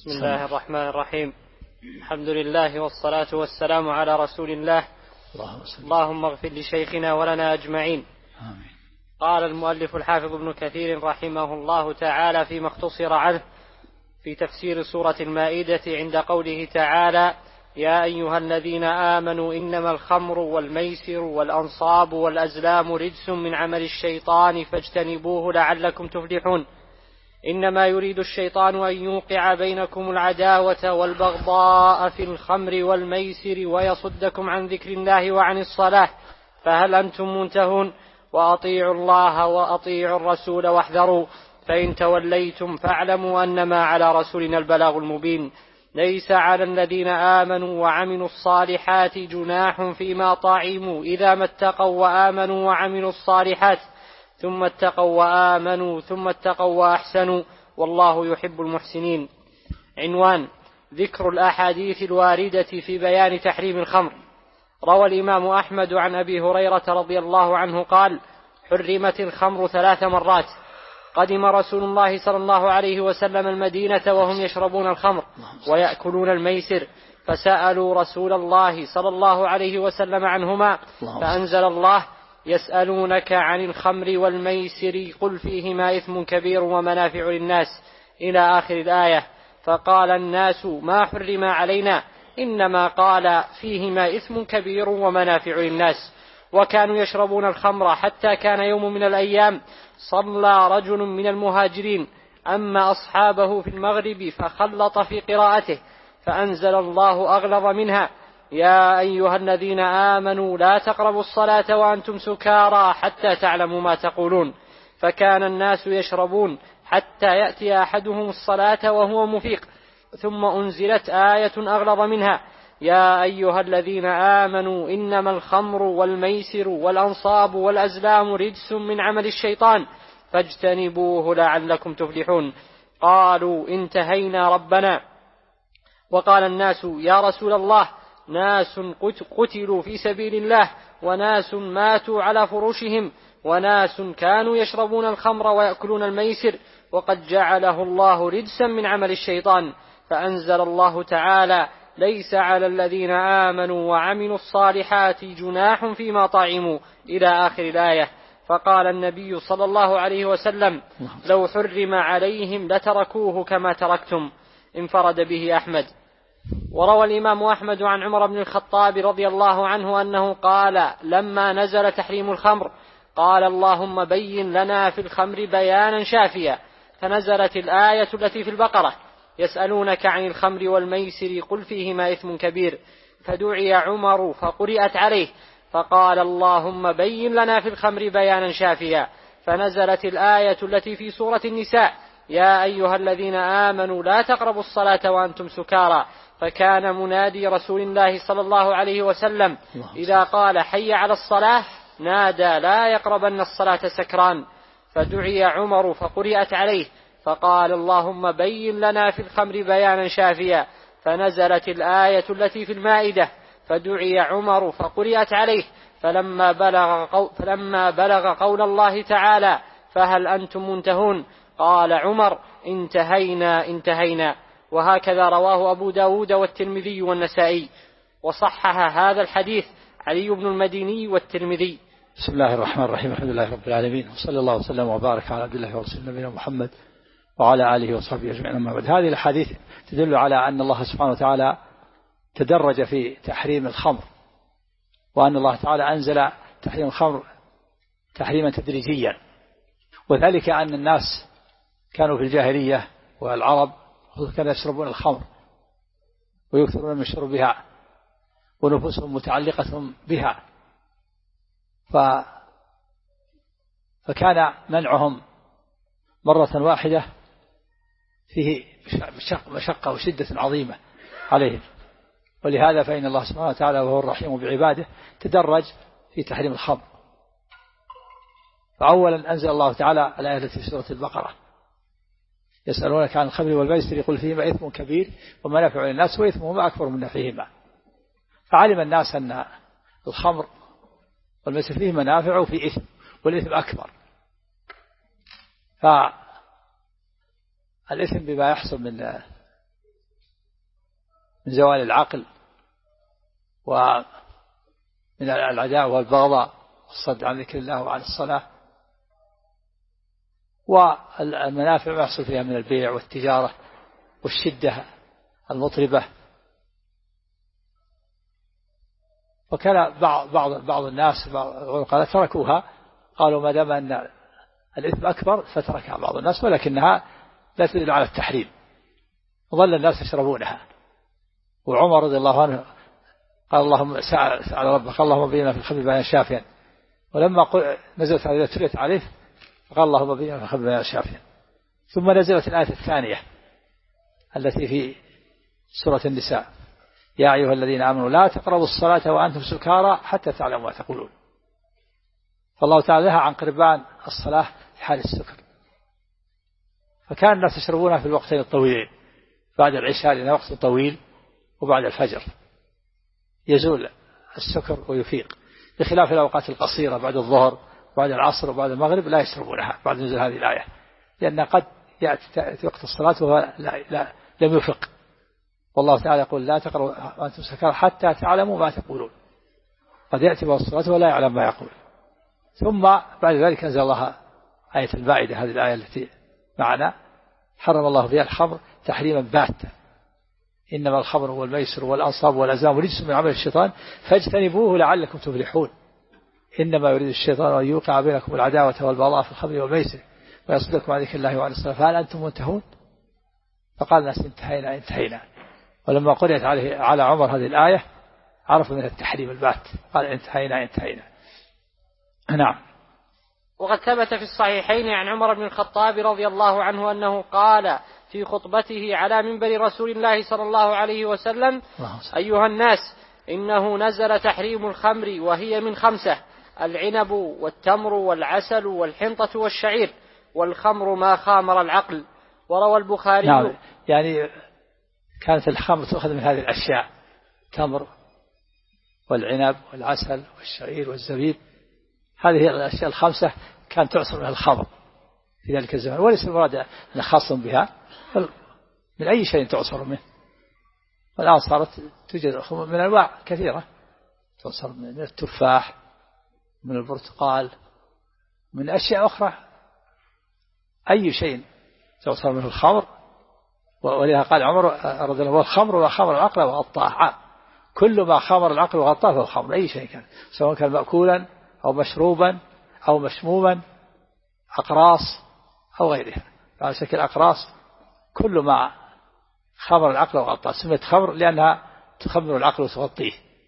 بسم الله الرحمن الرحيم. الحمد لله والصلاة والسلام على رسول الله. اللهم اغفر لشيخنا ولنا أجمعين. آمين. قال المؤلف الحافظ ابن كثير رحمه الله تعالى فيما اختصر عنه في تفسير سورة المائدة عند قوله تعالى: يا أيها الذين آمنوا إنما الخمر والميسر والأنصاب والأزلام رجس من عمل الشيطان فاجتنبوه لعلكم تفلحون. إنما يريد الشيطان أن يوقع بينكم العداوة والبغضاء في الخمر والميسر ويصدكم عن ذكر الله وعن الصلاة فهل أنتم منتهون؟ وأطيعوا الله وأطيعوا الرسول واحذروا فإن توليتم فاعلموا أنما على رسولنا البلاغ المبين. ليس على الذين آمنوا وعملوا الصالحات جناح فيما طعموا إذا ما اتقوا وآمنوا وعملوا الصالحات ثم اتقوا وآمنوا ثم اتقوا وأحسنوا والله يحب المحسنين. عنوان: ذكر الأحاديث الواردة في بيان تحريم الخمر. روى الإمام أحمد عن أبي هريرة رضي الله عنه قال: حرمت الخمر 3 مرات. قدم رسول الله صلى الله عليه وسلم المدينة وهم يشربون الخمر ويأكلون الميسر، فسألوا رسول الله صلى الله عليه وسلم عنهما، فأنزل الله: يسألونك عن الخمر والميسر قل فيهما إثم كبير ومنافع للناس إلى آخر الآية. فقال الناس: ما حرم علينا؟ إنما قال فيهما إثم كبير ومنافع للناس. وكانوا يشربون الخمر حتى كان يوم من الأيام صلى رجل من المهاجرين أما أصحابه في المغرب فخلط في قراءته فأنزل الله أغلظ منها: يا أيها الذين آمنوا لا تقربوا الصلاة وأنتم سكارى حتى تعلموا ما تقولون. فكان الناس يشربون حتى يأتي أحدهم الصلاة وهو مفيق، ثم أنزلت آية أغلظ منها: يا أيها الذين آمنوا إنما الخمر والميسر والأنصاب والأزلام رجس من عمل الشيطان فاجتنبوه لعلكم تفلحون. قالوا: انتهينا ربنا. وقال الناس: يا رسول الله، ناس قتلوا في سبيل الله، وناس ماتوا على فروشهم، وناس كانوا يشربون الخمر ويأكلون الميسر، وقد جعله الله رجسا من عمل الشيطان. فأنزل الله تعالى: ليس على الذين آمنوا وعملوا الصالحات جناح فيما طعموا إلى آخر الآية. فقال النبي صلى الله عليه وسلم: لو حرم عليهم لتركوه كما تركتم. انفرد به أحمد. وروى الإمام أحمد عن عمر بن الخطاب رضي الله عنه أنه قال لما نزل تحريم الخمر: قال اللهم بين لنا في الخمر بيانا شافيا، فنزلت الآية التي في البقرة: يسألونك عن الخمر والميسر قل فيهما إثم كبير. فدعي عمر فقرئت عليه فقال اللهم بين لنا في الخمر بيانا شافيا، فنزلت الآية التي في سورة النساء: يا أيها الذين آمنوا لا تقربوا الصلاة وأنتم سكارى. فكان منادي رسول الله صلى الله عليه وسلم إذا قال حي على الصلاة نادى لا يقربن الصلاة سكران. فدعي عمر فقرئت عليه فقال اللهم بين لنا في الخمر بيانا شافيا، فنزلت الآية التي في المائدة: فدعي عمر فقرئت عليه فلما بلغ قول الله تعالى: فهل أنتم منتهون؟ قال عمر: انتهينا. وهكذا رواه أبو داود والترمذي والنسائي، وصحح هذا الحديث علي بن المديني والترمذي. بسم الله الرحمن الرحيم. الحمد لله رب العالمين، وصلى الله وسلم وبارك على عبد الله ورسوله نبينا محمد وعلى آله وصحبه أجمعين. أما بعد، هذه الحديث تدل على أن الله سبحانه وتعالى تدرج في تحريم الخمر، وأن الله تعالى أنزل تحريم الخمر تحريما تدريجيا، وذلك أن الناس كانوا في الجاهلية والعرب كانوا يشربون الخمر ويكثرون من شربها ونفوسهم متعلقة بها، فكان منعهم مرة واحدة فيه مشقة وشدة عظيمة عليهم. ولهذا فإن الله سبحانه وتعالى وهو الرحيم بعباده تدرج في تحريم الخمر. فأولا أنزل الله تعالى الآية التي في سورة البقرة: يسألونك عن الخمر والميسر قل فيهما إثم كبير ومنافع للناس وإثمهما أكبر من نفعهما. فعلم الناس أن الخمر والميسر فيه منافع وفي إثم، والإثم أكبر. فالإثم بما يحصل من من زوال العقل ومن العداوة والبغضاء والصد عن ذكر الله وعن الصلاة، والمنافع ما يحصل فيها من البيع والتجارة والشدة المطربة. وكان بعض الناس قال تركوها، قالوا ما دام أن الإثم أكبر فتركها بعض الناس، ولكنها لا تدل على التحريم، ظل الناس يشربونها. وعمر رضي الله عنه قال اللهم سأل ربك اللهم بينا في الخمر بيانا شافيا، ولما نزلت هذه تلت عليه فقال اللهم بينا في الخمر بيانا شافيا. ثم نزلت الآية الثانية التي في سورة النساء يا أيها الذين آمنوا لا تقربوا الصلاة وأنتم سكارى حتى تعلموا ما تقولون. فالله تعالى نهى عن قربان الصلاة في حال السكر، فكان الناس يشربونها في الوقتين الطويلين، بعد العشاء لأنه وقت طويل، وبعد الفجر يزول السكر ويفيق، بخلاف الأوقات القصيرة بعد الظهر وبعد العصر وبعد المغرب لا يشربونها بعد نزول هذه الآية، لأن قد يأتي وقت الصلاة وهو لم يفق. والله تعالى يقول لا تقربوا وأنتم سكارى حتى تعلموا ما تقولون، قد يأتي وقت الصلاة ولا يعلم ما يقول. ثم بعد ذلك أنزل الله آية المائدة، هذه الآية التي معنا، حرم الله فيها الخمر تحريما باتا، إنما الخمر والميسر والأنصاب والأزلام رجس من عمل الشيطان فاجتنبوه لعلكم تفلحون، إنما يريد الشيطان أن يوقع بينكم العداوة والبغضاء في الخمر والميسر ويصدكم عن ذكر الله وعن الصلاة فهل أنتم منتهون؟ فقال الناس انتهينا. ولما قرأت على عمر هذه الآية عرفوا من التحريم البات، قال انتهينا. نعم. وقد ثبت في الصحيحين عن عمر بن الخطاب رضي الله عنه أنه قال في خطبته على منبر رسول الله صلى الله عليه وسلم أيها الناس إنه نزل تحريم الخمر وهي من 5: العنب والتمر والعسل والحنطة والشعير، والخمر ما خامر العقل. وروى البخاري. نعم، يعني كانت الخمر تؤخذ من هذه الأشياء، التمر والعنب والعسل والشعير والزبيب، هذه الأشياء 5 كانت تعصر منها الخمر في ذلك الزمان، وليس المراد أن خاص بها، بل من أي شيء تعصر منه. والآن صارت توجد من أنواع كثيرة تعصر من التفاح، من البرتقال، من أشياء أخرى، أي شيء تعصر منه الخمر. ولذا قال عمر رضي الله عنه والخمر ما خمر العقل وغطاه، كل ما خمر العقل وغطاه فهو خمر، أي شيء كان، سواء كان مأكولا أو مشروبا أو مشموما، أقراص أو غيرها. على شكل أقراص كل ما خمر العقل وغطاه سميت خمر لأنها تخمر العقل وتغطيه.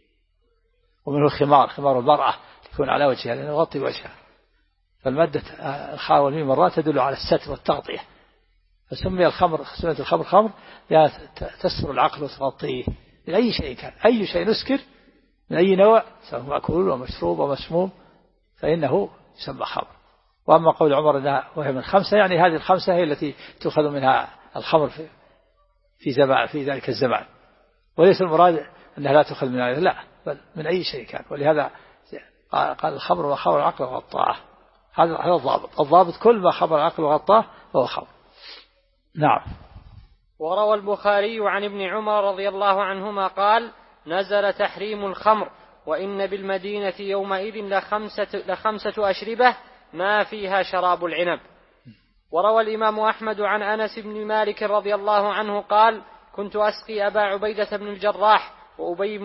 ومنه خمار المرأة تكون على وجهها لأنه يغطي وجهها، فالمادة الخاء والميم مرات تدل على الستر والتغطية، فسمي الخمر خمر لأنها تستر العقل وتغطيه من أي شيء كان، أي شيء نسكر من أي نوع سواء مأكول ومشروب ومسموم فإنه يسمى خمر. وأما قول عمر أنها وهي من 5 يعني هذه 5 هي التي تؤخذ منها الخمر في ذلك الزمان، وليس المراد أنها لا تؤخذ منها، لا، بل من أي شيء كان. ولهذا قال الخمر ما خمر العقل وغطاه، هذا الضابط كل ما خمر العقل وغطاه فهو خمر. نعم. وروى البخاري عن ابن عمر رضي الله عنهما قال نزل تحريم الخمر وإن بالمدينة يومئذ ل5 أشربة ما فيها شراب العنب. وروى الإمام أحمد عن أنس بن مالك رضي الله عنه قال كنت أسقي أبا عبيدة بن الجراح وأبي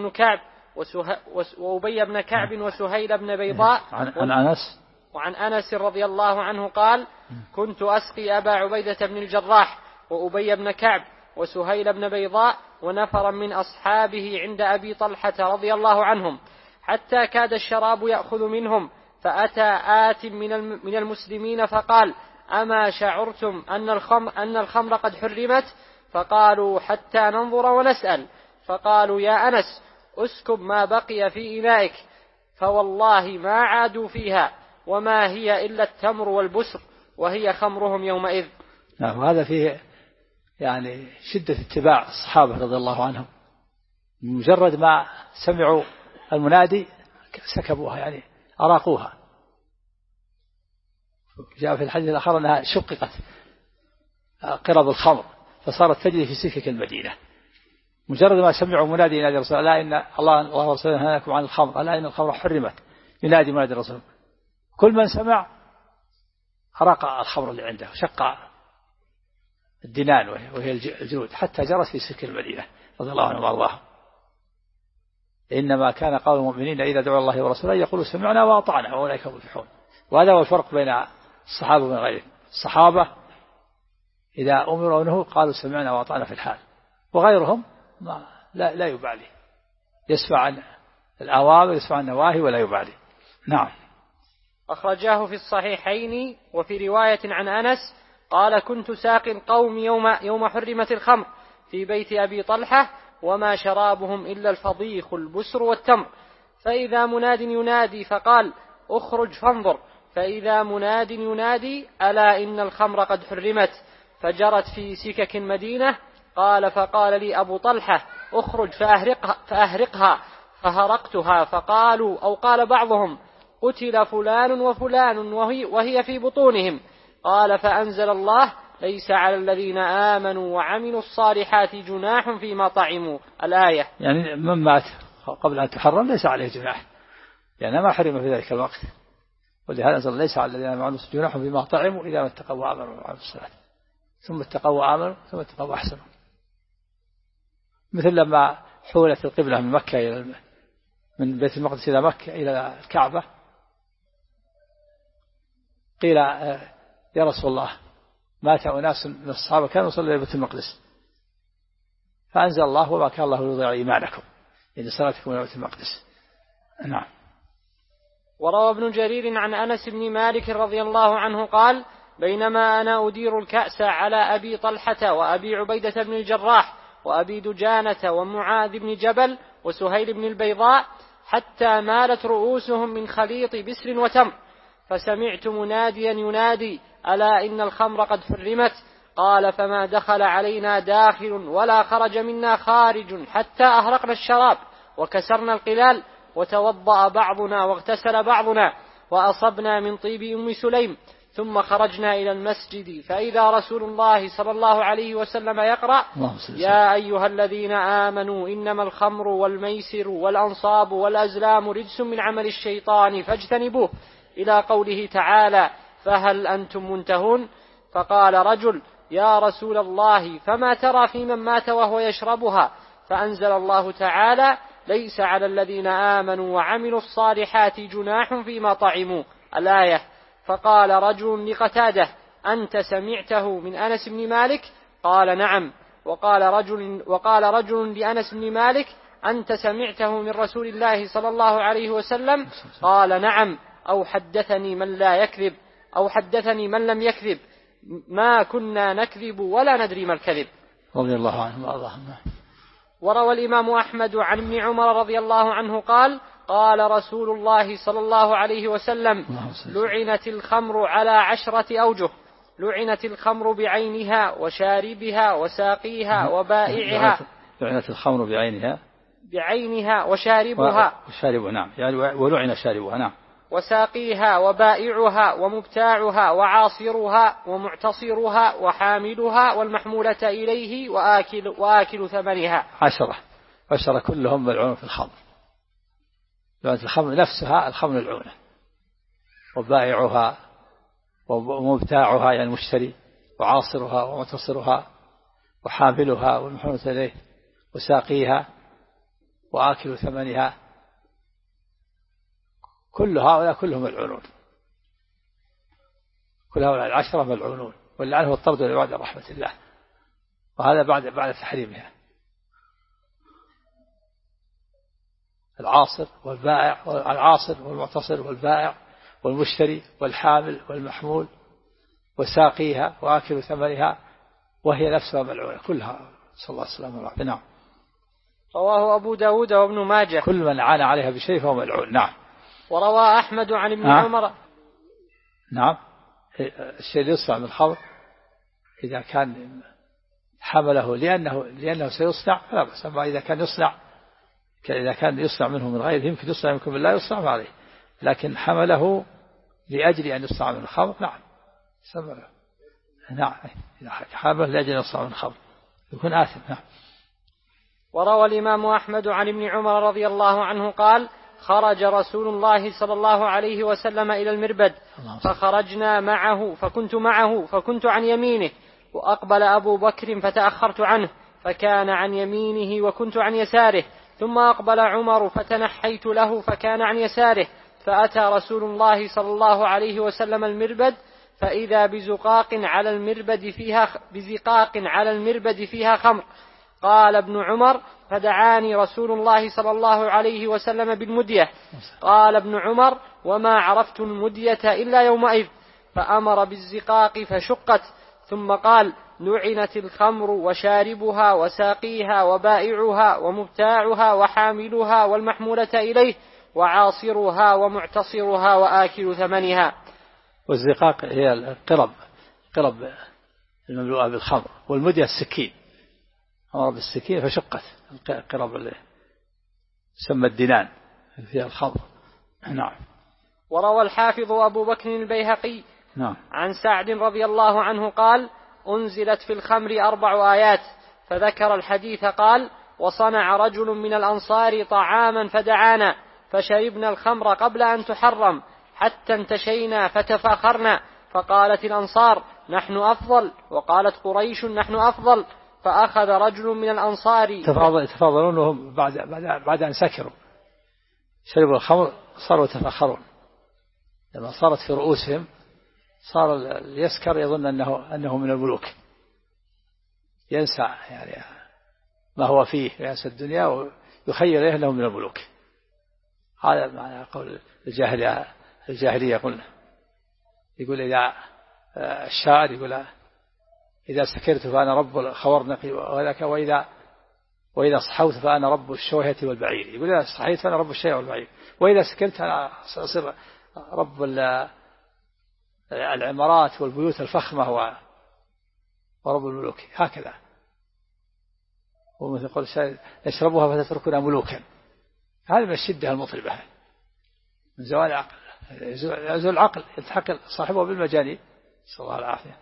بن كعب وسهيل بن بيضاء. وعن أنس رضي الله عنه قال كنت أسقي أبا عبيدة بن الجراح وأبي بن كعب وسهيل بن بيضاء ونفرا من أصحابه عند أبي طلحة رضي الله عنهم حتى كاد الشراب يأخذ منهم، فأتى آت من المسلمين فقال أما شعرتم أن الخمر قد حرمت؟ فقالوا حتى ننظر ونسأل. فقالوا يا أنس أسكب ما بقي في إنائك، فوالله ما عادوا فيها وما هي إلا التمر والبسر وهي خمرهم يومئذ. نعم. وهذا فيه يعني شدة اتباع الصحابة رضي الله عنهم، مجرد ما سمعوا المنادي سكبوها يعني أراقوها. جاء في الحديث الآخر أنها شققت قرب الخمر فصارت تجري في سكك المدينة مجرد ما سمعوا منادي ينادي الرسول ألا إن الله ورسوله نهاكم عن الخمر ألا إن الخمر حرمت، ينادي منادي الرسول، كل من سمع أراق الخمر اللي عنده شق الدنان وهي الجلود حتى جرت في سلك المدينة رضي الله عنهم وارضاهم. إنما كان قول المؤمنين إذا دعوا الله ورسوله يقولوا سمعنا وأطعنا وأولئك هم المفلحون. وهذا هو الفرق بين الصحابة وبين غيرهم. الصحابة إذا أمروا ونهوا قالوا سمعنا وأطعنا في الحال، وغيرهم لا يبالي، يسمع عن الأوامر يسمع عن النواهي ولا يبالي. نعم. أخرجاه في الصحيحين. وفي رواية عن أنس قال كنت ساقي القوم يوم حرمت الخمر في بيت أبي طلحة وما شرابهم إلا الفضيخ البسر والتمر، فإذا مناد ينادي فقال اخرج فانظر، فإذا مناد ينادي ألا إن الخمر قد حرمت، فجرت في سكك المدينة. قال فقال لي أبو طلحة اخرج فأهرقها، فهرقتها، فقالوا أو قال بعضهم قتل فلان وفلان وهي في بطونهم. قال فأنزل الله ليس على الذين آمنوا وعملوا الصالحات جناح فيما طعموا، الآية. يعني من مات قبل أن تحرم ليس عليه جناح، يعني ما حرم في ذلك الوقت، ولهذا أنزل ليس على الذين آمنوا جناح فيما طعموا إذا ما اتقوا وآمنوا وعملوا الصالحات ثم اتقوا وآمنوا ثم اتقوا وأحسنوا. مثل لما حولت القبلة من مكة إلى من بيت المقدس إلى مكة إلى الكعبة، قيل يا رسول الله مات أناس من الصحابة كانوا يصلون إلى بيت المقدس، فأنزل الله وما كان الله ليضيع إيمانكم إن صلاتكم إلى بيت المقدس. نعم. وروى ابن جرير عن أنس بن مالك رضي الله عنه قال بينما أنا أدير الكأس على أبي طلحة وأبي عبيدة بن الجراح وأبي دجانة ومعاذ بن جبل وسهيل بن البيضاء حتى مالت رؤوسهم من خليط بسر وتمر، فسمعت مناديا ينادي ألا إن الخمر قد حرمت. قال فما دخل علينا داخل ولا خرج منا خارج حتى أهرقنا الشراب وكسرنا القلال وتوضأ بعضنا واغتسل بعضنا وأصبنا من طيب أم سليم، ثم خرجنا إلى المسجد فإذا رسول الله صلى الله عليه وسلم يقرأ يا أيها الذين آمنوا إنما الخمر والميسر والأنصاب والأزلام رجس من عمل الشيطان فاجتنبوه إلى قوله تعالى فهل أنتم منتهون. فقال رجل يا رسول الله فما ترى في من مات وهو يشربها؟ فأنزل الله تعالى ليس على الذين آمنوا وعملوا الصالحات جناح فيما طعموا، الآية. فقال رجل لقتادة أنت سمعته من أنس بن مالك؟ قال نعم. وقال رجل لأنس بن مالك أنت سمعته من رسول الله صلى الله عليه وسلم؟ قال نعم. أو حدثني من لم يكذب، ما كنا نكذب ولا ندري ما الكذب. رضي الله عنه وأرضاه. وروى الإمام أحمد عن ابن عمر رضي الله عنه قال قال رسول الله صلى الله عليه وسلم لعنت الخمر على 10 أوجه، لعنت الخمر بعينها وشاربها وساقيها وبائعها. لعنت الخمر بعينها وشاربها نعم، يعني ولعن شاربها نعم، وساقيها وبائعها ومبتاعها وعاصرها ومعتصرها وحاملها والمحمولة إليه وآكل ثمنها. 10 كلهم ملعون في الخمر. لعنت الخمر نفسها الخمر العونة، وبائعها ومبتاعها يعني المشتري، وعاصرها ومعتصرها وحاملها والمحمولة إليه وساقيها وآكل ثمنها، كل هؤلاء كلهم ملعونون، كل هؤلاء 10 ملعونون، واللعن هو الطرد والإبعاد عن رحمة الله، وهذا بعد تحريمها. العاصر والمعتصر والبائع والمشتري والحامل والمحمول وساقيها وآكل ثمنها، وهي نفسها ملعونة كلها، صلى الله عليه وسلم. نعم. رواه أبو داود وابن ماجه. كل من عانى عليها بشيء فهو ملعون. نعم. وروى أحمد عن ابن عمر. نعم. الشيء يصنع من الخمر إذا كان حمله لأنه سيصنع فلا بأس، أما إذا كان يصنع منه من غيره يمكن يصنع منكم بالله يصنع عليه، لكن حمله لأجل أن يصنع من الخمر نعم سمع. نعم إذا حمله لأجل أن يصنع من الخمر يكون آثم. نعم. وروى الإمام أحمد عن ابن عمر رضي الله عنه قال: خرج رسول الله صلى الله عليه وسلم إلى المربد فخرجنا معه فكنت عن يمينه، وأقبل أبو بكر فتأخرت عنه فكان عن يمينه وكنت عن يساره، ثم أقبل عمر فتنحيت له فكان عن يساره، فأتى رسول الله صلى الله عليه وسلم المربد فإذا بزقاق على المربد فيها خمر. قال ابن عمر: فدعاني رسول الله صلى الله عليه وسلم بالمدية. قال ابن عمر: وما عرفت المدية إلا يومئذ، فأمر بالزقاق فشقت، ثم قال: لعنت الخمر وشاربها وساقيها وبائعها ومبتاعها وحاملها والمحمولة إليه وعاصرها ومعتصرها وآكل ثمنها. والزقاق هي القرب المملوءة بالخمر، والمدية السكين، أمر بالسكين فشقت القرب اللي سمى الدنان فيها الخمر. نعم. وروى الحافظ أبو بكر البيهقي عن سعد رضي الله عنه قال: أنزلت في الخمر 4 آيات، فذكر الحديث قال: وصنع رجل من الأنصار طعاما فدعانا فشربنا الخمر قبل أن تحرم حتى انتشينا فتفاخرنا، فقالت الأنصار: نحن أفضل، وقالت قريش: نحن أفضل، فأخذ رجل من الأنصار تفاضلون وهم بعد أن سكروا شربوا الخمر صاروا يتفاخرون، لما صارت في رؤوسهم صار اليسكر يظن أنه من الملوك، ينسى يعني ما هو فيه، ينسى الدنيا ويخيل إليه أنه من الملوك. هذا معنى قول الجاهلية يقول إذا الشاعر يقول: إذا سكرت فأنا رب الخورنق وذاك، وإذا صحوت فأنا رب الشوهة والبعير. يقول: إذا صحيت فأنا رب الشوهة والبعير، وإذا سكرت أنا أصير رب العمارات والبيوت الفخمة ورب الملوك. هكذا. ومثل قول الشاعر: نشربها فتتركنا ملوكا. هذا من الشدة المطربة، من زوال العقل، يزول العقل، يلتحق صاحبه بالمجانين، صلى الله العافية.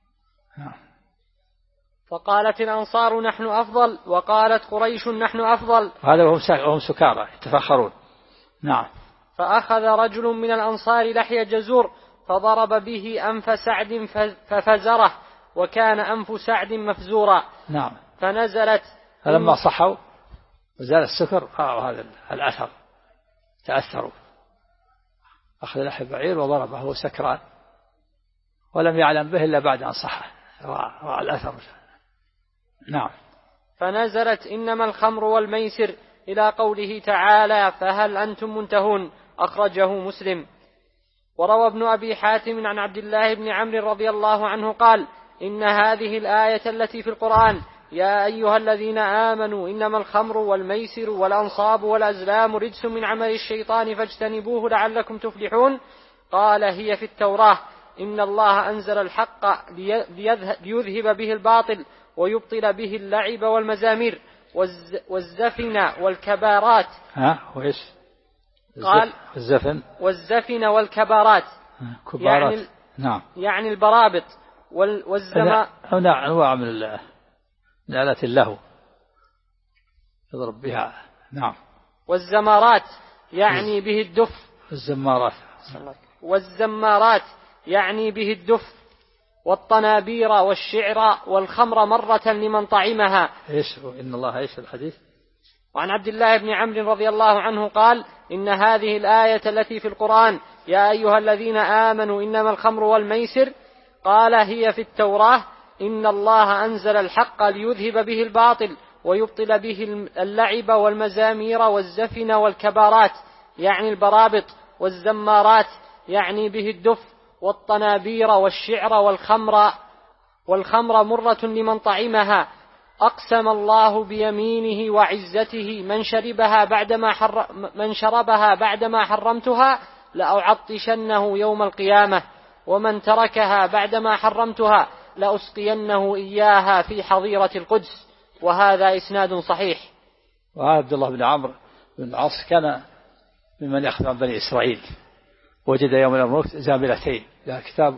فقالت الأنصار: نحن أفضل، وقالت قريش: نحن أفضل. هذا وهم سكارى يتفاخرون. نعم. فأخذ رجل من الأنصار لحي جزور فضرب به أنف سعد ففزره، وكان أنف سعد مفزورا. نعم. فنزلت فلما صحوا وزال السكر هذا الأثر، تأثروا، أخذ لحي بعير وضربه وهو سكران ولم يعلم به إلا بعد أن صح، رأى الأثر. نعم. فنزلت: إنما الخمر والميسر، إلى قوله تعالى: فهل أنتم منتهون. أخرجه مسلم. وروى ابن أبي حاتم عن عبد الله بن عمرو رضي الله عنه قال: إن هذه الآية التي في القرآن: يا أيها الذين آمنوا إنما الخمر والميسر والأنصاب والأزلام رجس من عمل الشيطان فاجتنبوه لعلكم تفلحون، قال: هي في التوراة، إن الله أنزل الحق ليذهب به الباطل ويبطل به اللعب والمزامير والزفن والكبارات. وإيش؟ قال: والزفن والكبارات، كبارات. نعم. يعني البرابط والزما. أنواع من آلات اللهو يضرب بها. نعم. والزمارات يعني به الدف. والزمارات يعني به الدف، والطنابير والشعر والخمر مرة لمن طعمها. إيش إن الله إيش الحديث؟ وعن عبد الله بن عمرو رضي الله عنه قال: إن هذه الآية التي في القرآن: يا أيها الذين آمنوا إنما الخمر والميسر، قال: هي في التوراة، إن الله أنزل الحق ليذهب به الباطل ويبطل به اللعب والمزامير والزفن والكبارات يعني البرابط، والزمارات يعني به الدف، والطنابير والشعر والخمر مرة لمن طعمها. أقسم الله بيمينه وعزته: من شربها بعدما حرمتها لأعطشنه يوم القيامة، ومن تركها بعدما حرمتها لأسقينه إياها في حظيرة القدس. وهذا إسناد صحيح. وعبد الله بن عمرو بن العاص كان ممن يأخذ عن بني إسرائيل، وجد يوم الموت زاملتين لا كتاب،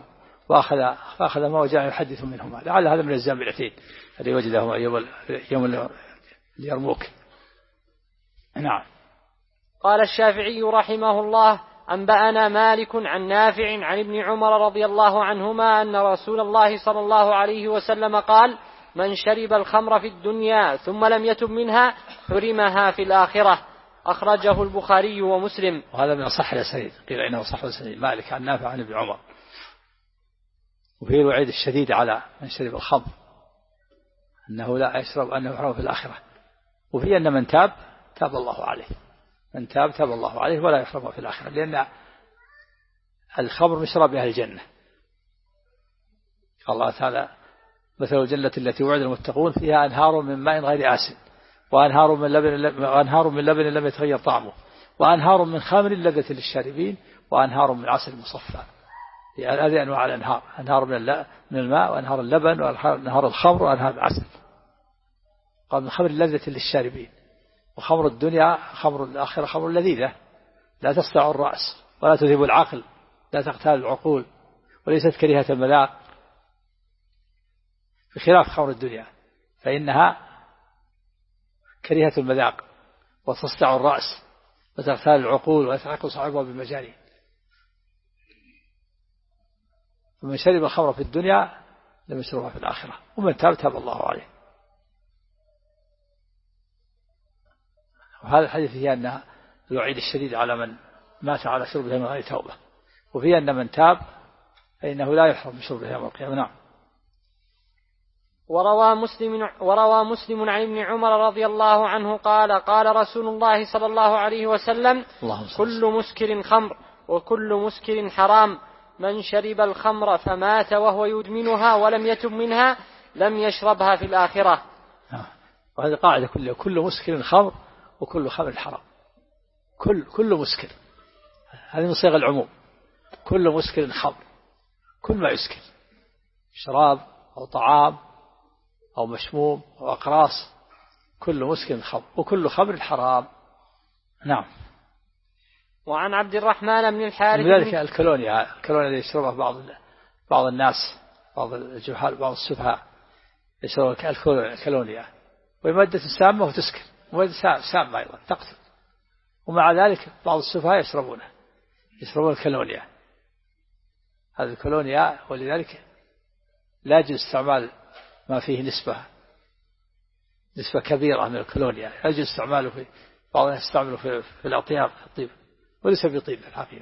وأخذ ما وجاء يحدث منهما، لعل هذا من الزاملتين الذي وجدهما يوم اليرموك. نعم. قال الشافعي رحمه الله: أنبأنا مالك عن نافع عن ابن عمر رضي الله عنهما أن رسول الله صلى الله عليه وسلم قال: من شرب الخمر في الدنيا ثم لم يتب منها حرمها في الآخرة. أخرجه البخاري ومسلم. وهذا من أصح الأسانيد، قيل إنه صح الأسانيد، مالك عن نافع عن ابن عمر. وفيه الوعيد الشديد على من شرب الخمر أنه لا يشرب، أنه يحرم في الآخرة. وفيه أن من تاب تاب الله عليه، من تاب تاب الله عليه ولا يحرم في الآخرة، لأن الخمر مشرب أهل الجنة. الله تعالى: مثل الجنة التي وعد المتقون فيها أنهار من ماء غير آسن وأنهار من لبن لم يتغير طعمه وأنهار من خمر لذة للشاربين وأنهار من عسل مصفى. هذه أنواع الأنهار: أنهار من الماء وأنهار اللبن وأنهار الخمر وأنهار العسل. قال: من خمر لذة للشاربين. وخمر الدنيا خمر الآخرة خمر لذيذة لا تصدع الرأس ولا تذهب العقل، لا تقتال العقول، وليست كريهة المذاق، بخلاف خمر الدنيا فإنها كريهة المذاق وتصدع الرأس وتغتال العقول ويتعقل صاحبها بالمجانين. فمن شرب الخمر في الدنيا لم يشربها في الآخرة، ومن تاب تاب الله عليه. وهذا الحديث فيه أن الوعيد الشديد على من مات على شربها من غير توبة، وفيه أن من تاب فإنه لا يحرم من شربها يوم القيامة. نعم. وروى مسلم عن ابن عمر رضي الله عنه قال: قال رسول الله صلى الله عليه وسلم: كل مسكر خمر وكل مسكر حرام، من شرب الخمر فمات وهو يدمنها ولم يتب منها لم يشربها في الآخرة. وهذه قاعدة كل مسكر خمر وكل خمر حرام. كل مسكر، هذه من صيغ العموم. كل مسكر خمر، كل ما يسكر، شراب أو طعام أو مشموم أو أقراص، كل مسكر خمر وكل خمر حرام. نعم. وعن عبد الرحمن بن الحارث لذلك الكولونيا اللي يشربها بعض الناس، بعض الجهال، بعض السفهاء يشربون الكولونيا، وهي مادة سامة وتسكر، مادة سامة أيضا تقتل، ومع ذلك بعض السفهاء يشربون الكولونيا. هذه الكولونيا، ولذلك لا يجوز استعمال ما فيه نسبة كبيرة من الكولونيا، لا يجوز استعماله في بعض الناس يستعمله في الأطياب، في الطيب، وليس بطيب الحقيقة.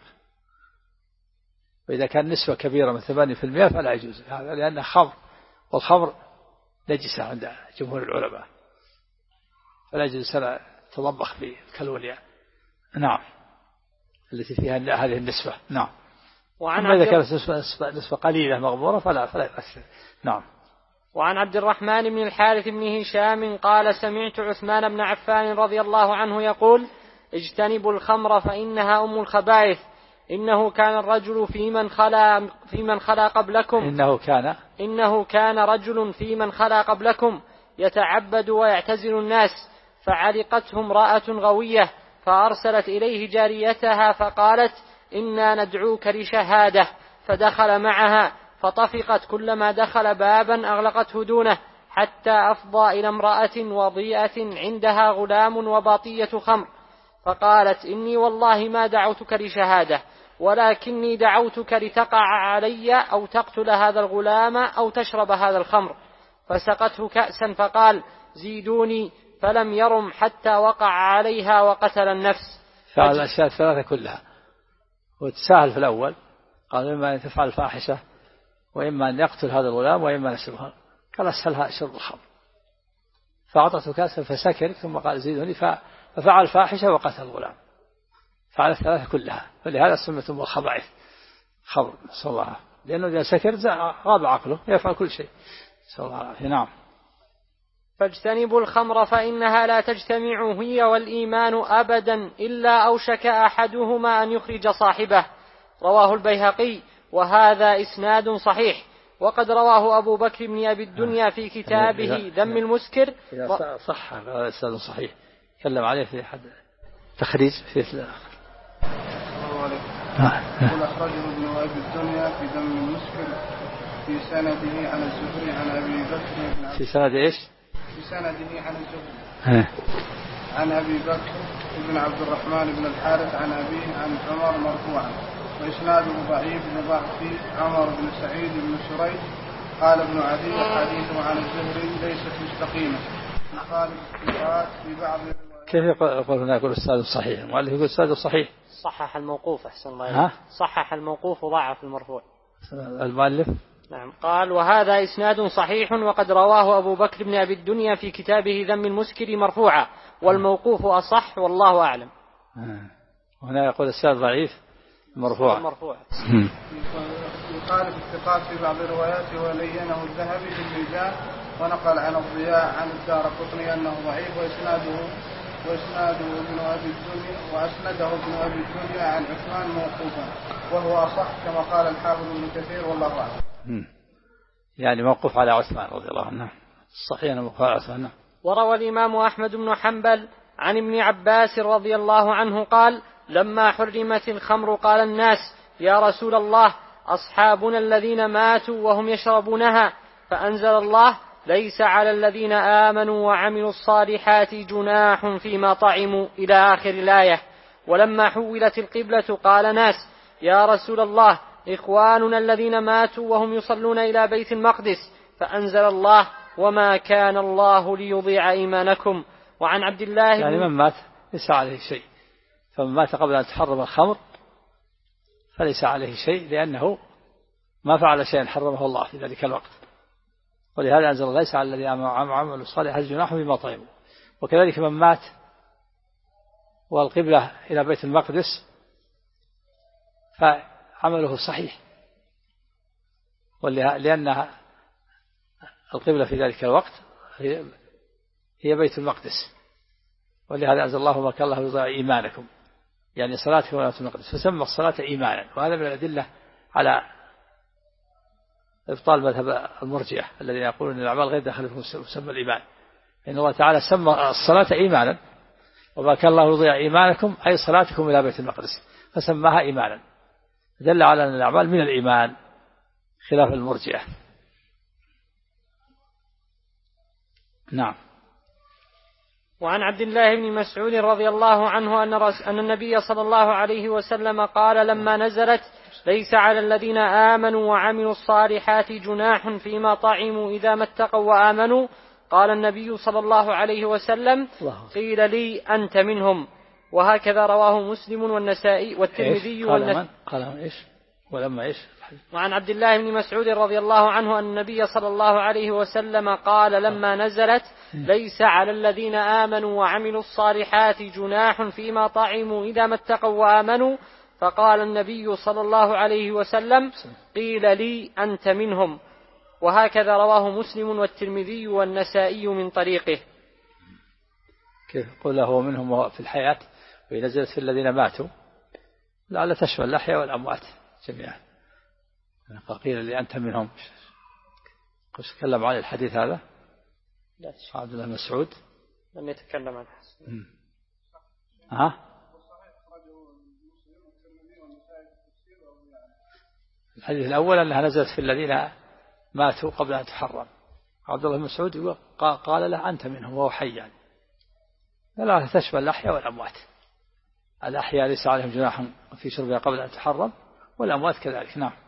وإذا كان نسبة كبيرة من 8% فلا يجوز هذا، لأنه خمر، والخمر نجسة عند جمهور العلماء، فلا يجوز تطبخ في الكالوريا. نعم. التي فيها هذه النسبة. نعم. أما إذا كانت نسبة قليلة مغمورة فلا يؤثر. نعم. وعن عبد الرحمن بن الحارث بن هشام قال: سمعت عثمان بن عفان رضي الله عنه يقول: اجتنبوا الخمر فإنها أم الخبائث. إنه كان الرجل في من خلا قبلكم إنه كان رجل في من خلا قبلكم يتعبد ويعتزل الناس، فعلقته امرأة غوية فأرسلت إليه جاريتها فقالت: إنا ندعوك لشهادة، فدخل معها فطفقت، كلما دخل بابا أغلقته دونه، حتى أفضى إلى امرأة وضيئة عندها غلام وباطية خمر، فقالت: إني والله ما دعوتك لشهادة، ولكني دعوتك لتقع علي أو تقتل هذا الغلام أو تشرب هذا الخمر. فسقته كأسا فقال: زيدوني، فلم يرم حتى وقع عليها وقتل النفس. فعل الأشياء الثلاثة كلها، وتساهل في الأول، قال: إما أن تفعل فاحشة، وإما أن يقتل هذا الغلام، وإما أن يشربها. قال: أسهلها شرب الخمر. فأعطته كأسا فسكر، ثم قال: زيدوني، ففعل فاحشة وقتل الغلام. فعل الثلاثة كلها، فلهذا سميتم الخبائث خمر، نسأل الله، لأنه إذا سكر غاب عقله يفعل كل شيء، نسأل الله العافية. نعم. فاجتنبوا الخمر فإنها لا تجتمع هي والإيمان أبدا إلا أوشك أحدهما أن يخرج صاحبه. رواه البيهقي، وهذا إسناد صحيح. وقد رواه أبو بكر بن أبي الدنيا في كتابه ذم المسكر. إذا صح هذا إسناد صحيح، تكلم عليه في حد تخريج في يقول: أخرجه ابن أبي الدنيا في ذم المسكر في سنده عن الزهري عن أبي بكر بن في سند إيش؟ بسنده عن الزهري عن أبي بكر بن عبد الرحمن بن الحارث عن أبيه عن عمر مرفوعا، وإسناده ضعيف لضعف عمر بن سعيد بن شريح. قال ابن عدي حديثه عن الزهري ليست مستقيمة، يخالف الثقات في بعض الروايات. كيف يقول هنا يقول أستاذ صحيح؟ المؤلف يقول أستاذ صحيح. صحح الموقوف أحسن الله. صحح الموقوف وضعف المرفوع. المؤلف نعم قال وهذا إسناد صحيح وقد رواه أبو بكر بن أبي الدنيا في كتابه ذم المسكر مرفوعا، والموقوف أصح والله أعلم. هنا يقول أستاذ ضعيف مرفوع. يخالف الثقات في بعض رواياته ولينه الذهبي في الميزان، ونقل عن الضياء عن الدارقطني أنه ضعيف، واسناده ابن أبي الدنيا وأسنده ابن أبي الدنيا عن عثمان موقوفا، وهو أصح كما قال الحافظ ابن كثير والله أعلم. يعني موقوف على عثمان رضي الله عنه. صحيح موقوف على عثمان. وروى الإمام أحمد بن حنبل عن ابن عباس رضي الله عنه قال لما حرمت الخمر قال الناس يا رسول الله أصحابنا الذين ماتوا وهم يشربونها، فأنزل الله ليس على الذين آمنوا وعملوا الصالحات جناح فيما طعموا إلى آخر الآية. ولما حولت القبلة قال ناس يا رسول الله إخواننا الذين ماتوا وهم يصلون إلى بيت المقدس، فأنزل الله وما كان الله ليضيع إيمانكم. وعن عبد الله يعني من مات ليس عليه شيء، فمن مات قبل أن تحرم الخمر فليس عليه شيء، لأنه ما فعل شيئا حرمه الله في ذلك الوقت. ولهذا أنزل ليس على الذين عملوا الصالحات جناح فيما طعموا. وكذلك من مات والقبلة إلى بيت المقدس فعمله صحيح، لأن القبلة في ذلك الوقت هي بيت المقدس، ولهذا أنزل الله وما كان الله يضيع إيمانكم، يعني صلاتكم إلى بيت المقدس، فسمى الصلاة إيمانا. وهذا من الأدلة على إبطال مذهب المرجئة الذين يقولون أن الأعمال غير داخل في مسمى الإيمان، إن الله تعالى سمى الصلاة إيمانا، وما كان الله يضيع إيمانكم أي صلاتكم إلى بيت المقدس، فسماها إيمانا، دل على أن الأعمال من الإيمان خلاف المرجئة. نعم. وعن عبد الله بن مسعود رضي الله عنه أن النبي صلى الله عليه وسلم قال لما نزلت ليس على الذين آمنوا وعملوا الصالحات جناح فيما طعموا إذا ما اتقوا وآمنوا، قال النبي صلى الله عليه وسلم قيل لي أنت منهم. وهكذا رواه مسلم والنسائي والترمذي قال إيش ولما إيش. وعن عبد الله بن مسعود رضي الله عنه أن النبي صلى الله عليه وسلم قال لما نزلت ليس على الذين آمنوا وعملوا الصالحات جناح فيما طعموا إذا ما اتقوا وآمنوا، فقال النبي صلى الله عليه وسلم قيل لي أنت منهم. وهكذا رواه مسلم والترمذي والنسائي من طريقه. كيف قل هو منهم في الحياة ونزلت في الذين ماتوا، لعل تشمل الأحياء والأموات جميعا. فقيل لي أنت منهم. قلت تكلم عن الحديث هذا لا عبد الله مسعود لم يتكلم عنه. الحديث الأول أنها نزلت في الذين ماتوا قبل أن تحرم. عبد الله مسعود قال له أنت منهم وهو حي، يعني لا تشمل الأحياء والأموات. الأحياء ليس عليهم جناح في شربها قبل أن تحرم، والأموات كذلك. نعم.